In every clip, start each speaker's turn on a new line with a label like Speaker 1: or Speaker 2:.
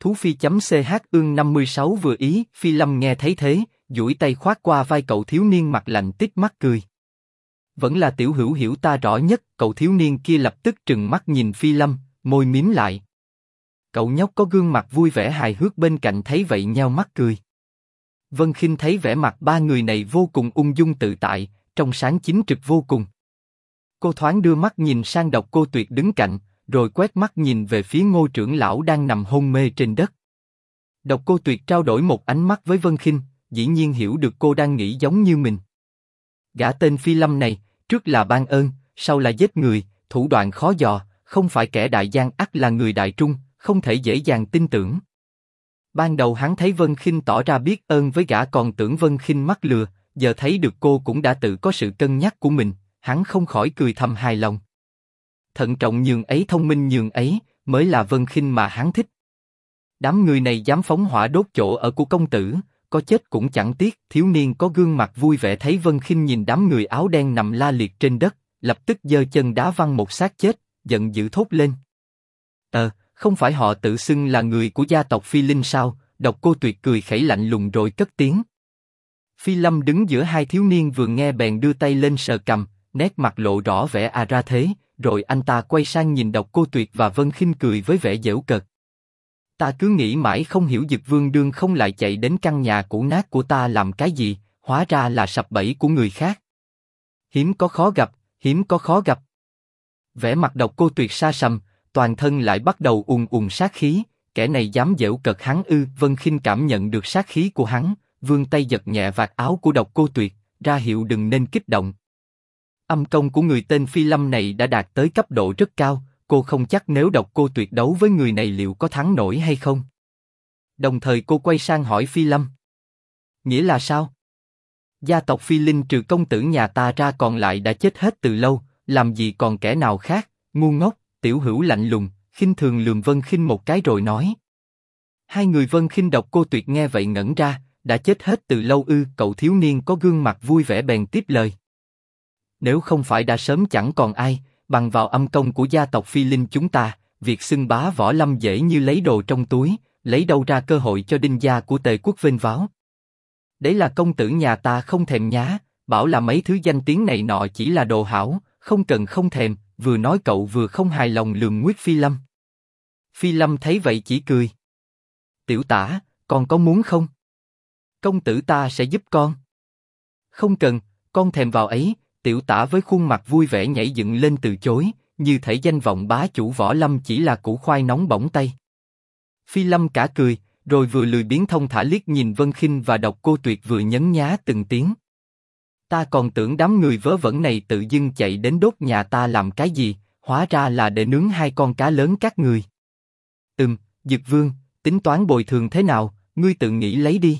Speaker 1: Thú Phi.ch ương 56 vừa ý. Phi Lâm nghe thấy thế, duỗi tay khoát qua vai cậu thiếu niên mặt lạnh tít mắt cười. Vẫn là tiểu hữu hiểu ta rõ nhất. Cậu thiếu niên kia lập tức trừng mắt nhìn Phi Lâm, môi mím lại. Cậu nhóc có gương mặt vui vẻ hài hước bên cạnh thấy vậy nheo mắt cười. Vân Khinh thấy vẻ mặt ba người này vô cùng ung dung tự tại, trong sáng chính trực vô cùng. Cô thoáng đưa mắt nhìn sang Độc Cô Tuyệt đứng cạnh, rồi quét mắt nhìn về phía Ngô trưởng lão đang nằm hôn mê trên đất. Độc Cô Tuyệt trao đổi một ánh mắt với Vân Khinh, dĩ nhiên hiểu được cô đang nghĩ giống như mình. Gã tên Phi Lâm này, trước là ban ơn, sau là giết người, thủ đoạn khó dò, không phải kẻ đại gian ắt là người đại trung, không thể dễ dàng tin tưởng. Ban đầu hắn thấy Vân Khinh tỏ ra biết ơn với gã còn tưởng Vân Khinh mắc lừa, giờ thấy được cô cũng đã tự có sự cân nhắc của mình, hắn không khỏi cười thầm hài lòng. Thận trọng nhường ấy, thông minh nhường ấy, mới là Vân Khinh mà hắn thích. Đám người này dám phóng hỏa đốt chỗ ở của công tử, có chết cũng chẳng tiếc. Thiếu niên có gương mặt vui vẻ thấy Vân Khinh nhìn đám người áo đen nằm la liệt trên đất, lập tức giơ chân đá văng một xác chết, giận dữ thốt lên. Không phải họ tự xưng là người của gia tộc Phi Linh sao? Độc Cô Tuyệt cười khẩy lạnh lùng rồi cất tiếng. Phi Lâm đứng giữa hai thiếu niên vừa nghe bèn đưa tay lên sờ cằm, nét mặt lộ rõ vẻ ra thế, rồi anh ta quay sang nhìn Độc Cô Tuyệt và Vân Khinh cười với vẻ giễu cợt. Ta cứ nghĩ mãi không hiểu Dực Vương đương không lại chạy đến căn nhà cũ nát của ta làm cái gì, hóa ra là sập bẫy của người khác. Hiếm có khó gặp, hiếm có khó gặp. Vẻ mặt Độc Cô Tuyệt sa sầm, toàn thân lại bắt đầu ùn ùn sát khí, kẻ này dám giễu cợt hắn ư? Vân Khinh cảm nhận được sát khí của hắn, vươn tay giật nhẹ vạt áo của Độc Cô Tuyệt, ra hiệu đừng nên kích động. Âm công của người tên Phi Lâm này đã đạt tới cấp độ rất cao, cô không chắc nếu Độc Cô Tuyệt đấu với người này liệu có thắng nổi hay không. Đồng thời cô quay sang hỏi Phi Lâm. Nghĩa là sao? Gia tộc Phi Linh trừ công tử nhà ta ra còn lại đã chết hết từ lâu, làm gì còn kẻ nào khác? Ngu ngốc. Tiểu hữu lạnh lùng, khinh thường lườm Vân Khinh một cái rồi nói. Hai người Vân Khinh Độc Cô Tuyệt nghe vậy ngẩn ra, đã chết hết từ lâu ư? Cậu thiếu niên có gương mặt vui vẻ bèn tiếp lời. Nếu không phải đã sớm chẳng còn ai, bằng vào âm công của gia tộc Phi Linh chúng ta, việc xưng bá võ lâm dễ như lấy đồ trong túi, lấy đâu ra cơ hội cho đinh gia của Tề quốc vênh váo. Đấy là công tử nhà ta không thèm nhá, bảo là mấy thứ danh tiếng này nọ chỉ là đồ hảo, không cần không thèm. Vừa nói cậu vừa không hài lòng lườm nguyết Phi Lâm. Phi Lâm thấy vậy chỉ cười. Tiểu tả, con có muốn không? Công tử ta sẽ giúp con. Không cần, con thèm vào ấy. Tiểu tả với khuôn mặt vui vẻ nhảy dựng lên từ chối, như thể danh vọng bá chủ võ lâm chỉ là củ khoai nóng bỏng tay. Phi Lâm cả cười, rồi vừa lười biếng thông thả liếc nhìn Vân Khinh và Độc Cô Tuyệt vừa nhấn nhá từng tiếng. Ta còn tưởng đám người vớ vẩn này tự dưng chạy đến đốt nhà ta làm cái gì, hóa ra là để nướng hai con cá lớn các người. Dực Vương, tính toán bồi thường thế nào, ngươi tự nghĩ lấy đi.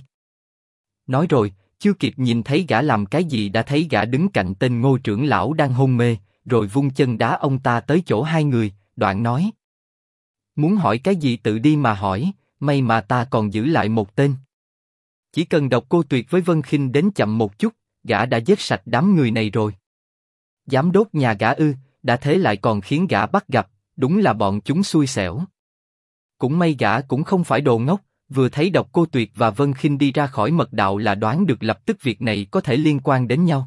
Speaker 1: Nói rồi, chưa kịp nhìn thấy gã làm cái gì đã thấy gã đứng cạnh tên Ngô trưởng lão đang hôn mê, rồi vung chân đá ông ta tới chỗ hai người, đoạn nói. Muốn hỏi cái gì tự đi mà hỏi, may mà ta còn giữ lại một tên. Chỉ cần Độc Cô Tuyệt với Vân Khinh đến chậm một chút, gã đã giết sạch đám người này rồi. Dám đốt nhà gã ư? Đã thế lại còn khiến gã bắt gặp, đúng là bọn chúng xui xẻo. Cũng may gã cũng không phải đồ ngốc, vừa thấy Độc Cô Tuyệt và Vân Khinh đi ra khỏi mật đạo là đoán được lập tức việc này có thể liên quan đến nhau.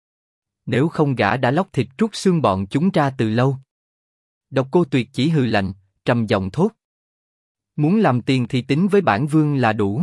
Speaker 1: Nếu không gã đã lóc thịt trút xương bọn chúng ra từ lâu. Độc Cô Tuyệt chỉ hừ lạnh, trầm giọng thốt. Muốn làm tiền thì tính với bản vương là đủ.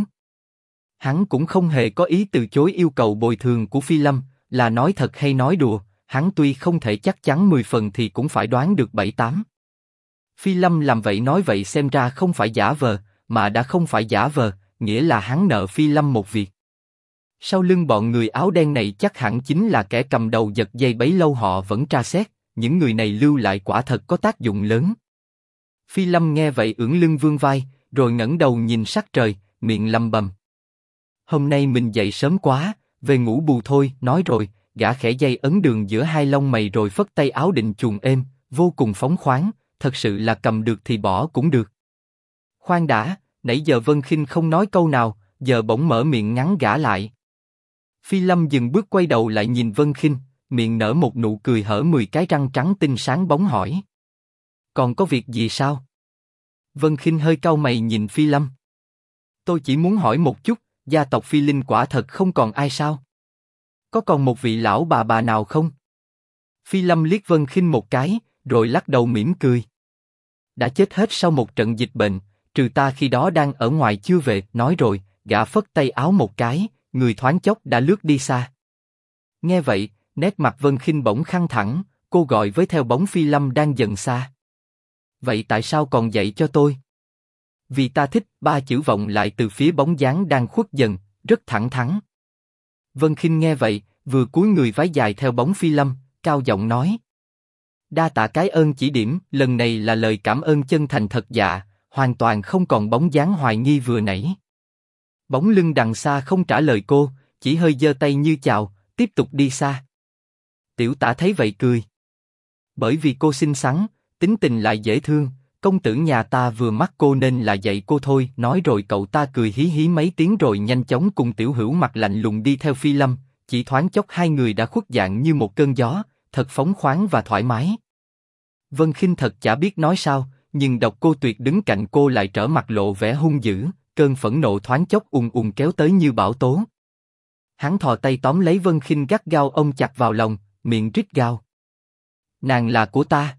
Speaker 1: Hắn cũng không hề có ý từ chối yêu cầu bồi thường của Phi Lâm, là nói thật hay nói đùa, hắn tuy không thể chắc chắn 10 phần thì cũng phải đoán được 7-8. Phi Lâm làm vậy nói vậy xem ra không phải giả vờ, mà đã không phải giả vờ, nghĩa là hắn nợ Phi Lâm một việc. Sau lưng bọn người áo đen này chắc hẳn chính là kẻ cầm đầu giật dây bấy lâu họ vẫn tra xét, những người này lưu lại quả thật có tác dụng lớn. Phi Lâm nghe vậy ưỡn lưng vươn vai, rồi ngẩng đầu nhìn sắc trời, miệng lẩm bẩm. Hôm nay mình dậy sớm quá, về ngủ bù thôi. Nói rồi, gã khẽ dây ấn đường giữa hai lông mày rồi phất tay áo định chuồng êm, vô cùng phóng khoáng, thật sự là cầm được thì bỏ cũng được. Khoan đã, nãy giờ Vân Khinh không nói câu nào, giờ bỗng mở miệng ngắn gã lại. Phi Lâm dừng bước quay đầu lại nhìn Vân Khinh, miệng nở một nụ cười hở 10 cái răng trắng tinh sáng bóng hỏi. Còn có việc gì sao? Vân Khinh hơi cau mày nhìn Phi Lâm. Tôi chỉ muốn hỏi một chút, gia tộc Phi Linh quả thật không còn ai sao? Có còn một vị lão bà nào không? Phi Lâm liếc Vân Khinh một cái, rồi lắc đầu mỉm cười. Đã chết hết sau một trận dịch bệnh, trừ ta khi đó đang ở ngoài chưa về. Nói rồi, gã phất tay áo một cái, người thoáng chốc đã lướt đi xa. Nghe vậy, nét mặt Vân Khinh bỗng căng thẳng, cô gọi với theo bóng Phi Lâm đang dần xa. Vậy tại sao còn dạy cho tôi? Vì ta thích, ba chữ vọng lại từ phía bóng dáng đang khuất dần, rất thẳng thắn. Vân Khinh nghe vậy, vừa cúi người vái dài theo bóng Phi Lâm, cao giọng nói. Đa tạ cái ơn chỉ điểm, lần này là lời cảm ơn chân thành thật dạ, hoàn toàn không còn bóng dáng hoài nghi vừa nãy. Bóng lưng đằng xa không trả lời cô, chỉ hơi giơ tay như chào, tiếp tục đi xa. Tiểu Tả thấy vậy cười. Bởi vì cô xinh xắn, tính tình lại dễ thương, công tử nhà ta vừa mắt cô nên là dạy cô thôi. Nói rồi cậu ta cười hí hí mấy tiếng rồi nhanh chóng cùng Tiểu Hữu mặt lạnh lùng đi theo Phi Lâm, chỉ thoáng chốc hai người đã khuất dạng như một cơn gió, thật phóng khoáng và thoải mái. Vân Khinh thật chả biết nói sao, nhưng Độc Cô Tuyệt đứng cạnh cô lại trở mặt lộ vẻ hung dữ, cơn phẫn nộ thoáng chốc ùn ùn kéo tới như bão tố. Hắn thò tay tóm lấy Vân Khinh gắt gao ôm chặt vào lòng, miệng rít gào. Nàng là của ta.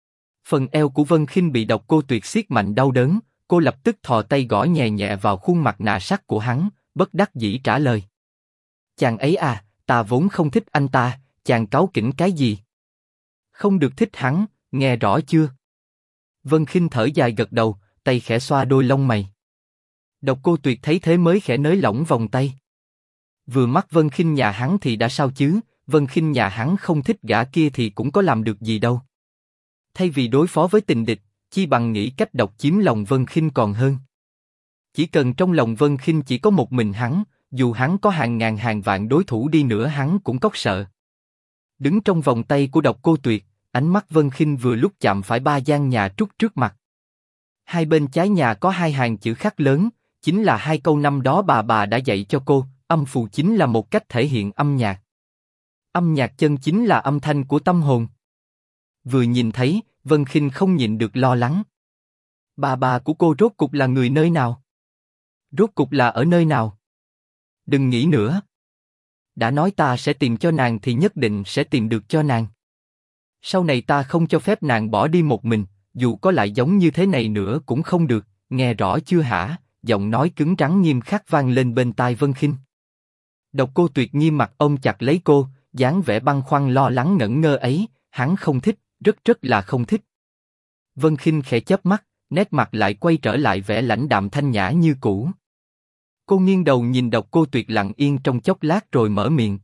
Speaker 1: Phần eo của Vân Khinh bị Độc Cô Tuyệt siết mạnh đau đớn, cô lập tức thò tay gõ nhẹ nhẹ vào khuôn mặt nạ sắt của hắn, bất đắc dĩ trả lời. Chàng ấy à, ta vốn không thích anh ta, chàng cáu kỉnh cái gì? Không được thích hắn, nghe rõ chưa? Vân Khinh thở dài gật đầu, tay khẽ xoa đôi lông mày. Độc Cô Tuyệt thấy thế mới khẽ nới lỏng vòng tay. Vừa mắt Vân Khinh nhà hắn thì đã sao chứ? Vân Khinh nhà hắn không thích gã kia thì cũng có làm được gì đâu. Thay vì đối phó với tình địch, chi bằng nghĩ cách độc chiếm lòng Vân Khinh còn hơn. Chỉ cần trong lòng Vân Khinh chỉ có một mình hắn, dù hắn có hàng ngàn hàng vạn đối thủ đi nữa hắn cũng cóc sợ. Đứng trong vòng tay của Độc Cô Tuyệt, ánh mắt Vân Khinh vừa lúc chạm phải ba gian nhà trúc trước mặt. Hai bên trái nhà có hai hàng chữ khắc lớn, chính là hai câu năm đó bà đã dạy cho cô. Âm phù chính là một cách thể hiện âm nhạc. Âm nhạc chân chính là âm thanh của tâm hồn. Vừa nhìn thấy, Vân Khinh không nhịn được lo lắng. Bà của cô rốt cục là người nơi nào? Rốt cục là ở nơi nào? Đừng nghĩ nữa. Đã nói ta sẽ tìm cho nàng thì nhất định sẽ tìm được cho nàng. Sau này ta không cho phép nàng bỏ đi một mình, dù có lại giống như thế này nữa cũng không được, nghe rõ chưa hả? Giọng nói cứng rắn nghiêm khắc vang lên bên tai Vân Khinh. Độc Cô Tuyệt nghiêm mặt ôm chặt lấy cô, dáng vẻ băn khoăn lo lắng ngẩn ngơ ấy, hắn không thích, rất là không thích. Vân Khinh khẽ chớp mắt, nét mặt lại quay trở lại vẻ lãnh đạm thanh nhã như cũ. Cô nghiêng đầu nhìn Độc Cô Tuyệt lặng yên trong chốc lát rồi mở miệng.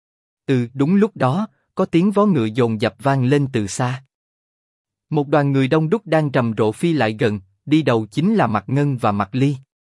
Speaker 1: Đúng lúc đó, có tiếng vó ngựa dồn dập vang lên từ xa. Một đoàn người đông đúc đang rầm rộ phi lại gần, đi đầu chính là Mạc Ngân và Mạc Ly.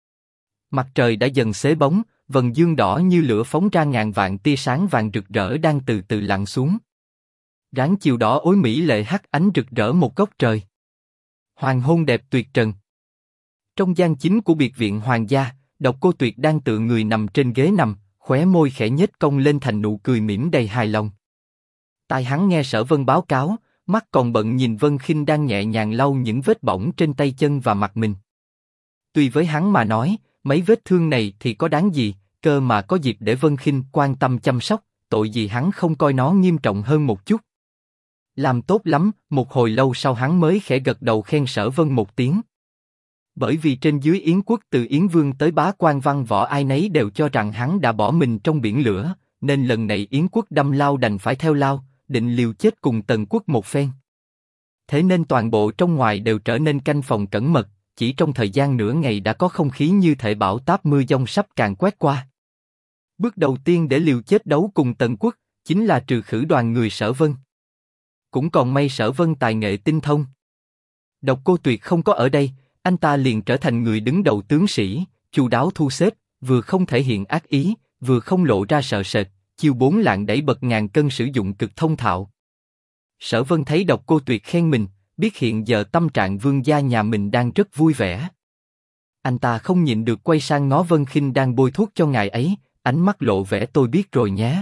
Speaker 1: Mặt trời đã dần xế bóng, vầng dương đỏ như lửa phóng ra ngàn vạn tia sáng vàng rực rỡ đang từ từ lặn xuống. Ráng chiều đỏ ối mỹ lệ hắt ánh rực rỡ một góc trời. Hoàng hôn đẹp tuyệt trần. Trong gian chính của biệt viện hoàng gia, Độc Cô Tuyệt đang tựa người nằm trên ghế nằm, khóe môi khẽ nhếch cong lên thành nụ cười mỉm đầy hài lòng. Tai hắn nghe Sở Vân báo cáo, mắt còn bận nhìn Vân Khinh đang nhẹ nhàng lau những vết bỏng trên tay chân và mặt mình. Tuy với hắn mà nói, mấy vết thương này thì có đáng gì, cơ mà có dịp để Vân Khinh quan tâm chăm sóc, tội gì hắn không coi nó nghiêm trọng hơn một chút. Làm tốt lắm, một hồi lâu sau hắn mới khẽ gật đầu khen Sở Vân một tiếng. Bởi vì trên dưới Yến quốc từ Yến Vương tới bá quan văn võ ai nấy đều cho rằng hắn đã bỏ mình trong biển lửa, nên lần này Yến quốc đâm lao đành phải theo lao, định liều chết cùng Tần quốc một phen. Thế nên toàn bộ trong ngoài đều trở nên canh phòng cẩn mật, chỉ trong thời gian nửa ngày đã có không khí như thể bão táp mưa giông sắp càn quét qua. Bước đầu tiên để liều chết đấu cùng Tần quốc, chính là trừ khử đoàn người Sở Vân. Cũng còn may Sở Vân tài nghệ tinh thông. Độc Cô Tuyệt không có ở đây, anh ta liền trở thành người đứng đầu tướng sĩ, chu đáo thu xếp, vừa không thể hiện ác ý, vừa không lộ ra sợ sệt, chiêu 4 lạng đẩy bật ngàn cân sử dụng cực thông thạo. Sở Vân thấy Độc Cô Tuyệt khen mình, biết hiện giờ tâm trạng vương gia nhà mình đang rất vui vẻ. Anh ta không nhịn được quay sang ngó Vân Khinh đang bôi thuốc cho ngài ấy, ánh mắt lộ vẻ tôi biết rồi nhé.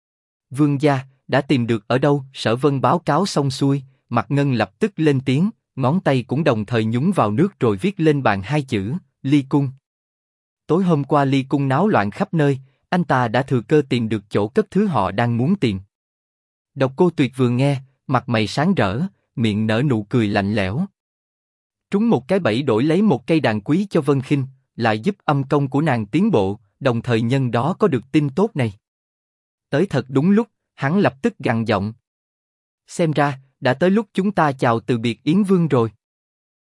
Speaker 1: Vương gia, đã tìm được ở đâu? Sở Vân báo cáo xong xuôi, Mạc Ngân lập tức lên tiếng, ngón tay cũng đồng thời nhúng vào nước rồi viết lên bàn hai chữ, Ly Cung. Tối hôm qua Ly Cung náo loạn khắp nơi, anh ta đã thừa cơ tìm được chỗ cất thứ họ đang muốn tìm. Độc Cô Tuyệt vừa nghe, mặt mày sáng rỡ, miệng nở nụ cười lạnh lẽo. Trúng một cái bẫy đổi lấy một cây đàn quý cho Vân Khinh, lại giúp âm công của nàng tiến bộ, đồng thời nhân đó có được tin tốt này. Tới thật đúng lúc, hắn lập tức gằn giọng. Xem ra, đã tới lúc chúng ta chào từ biệt Yến Vương rồi.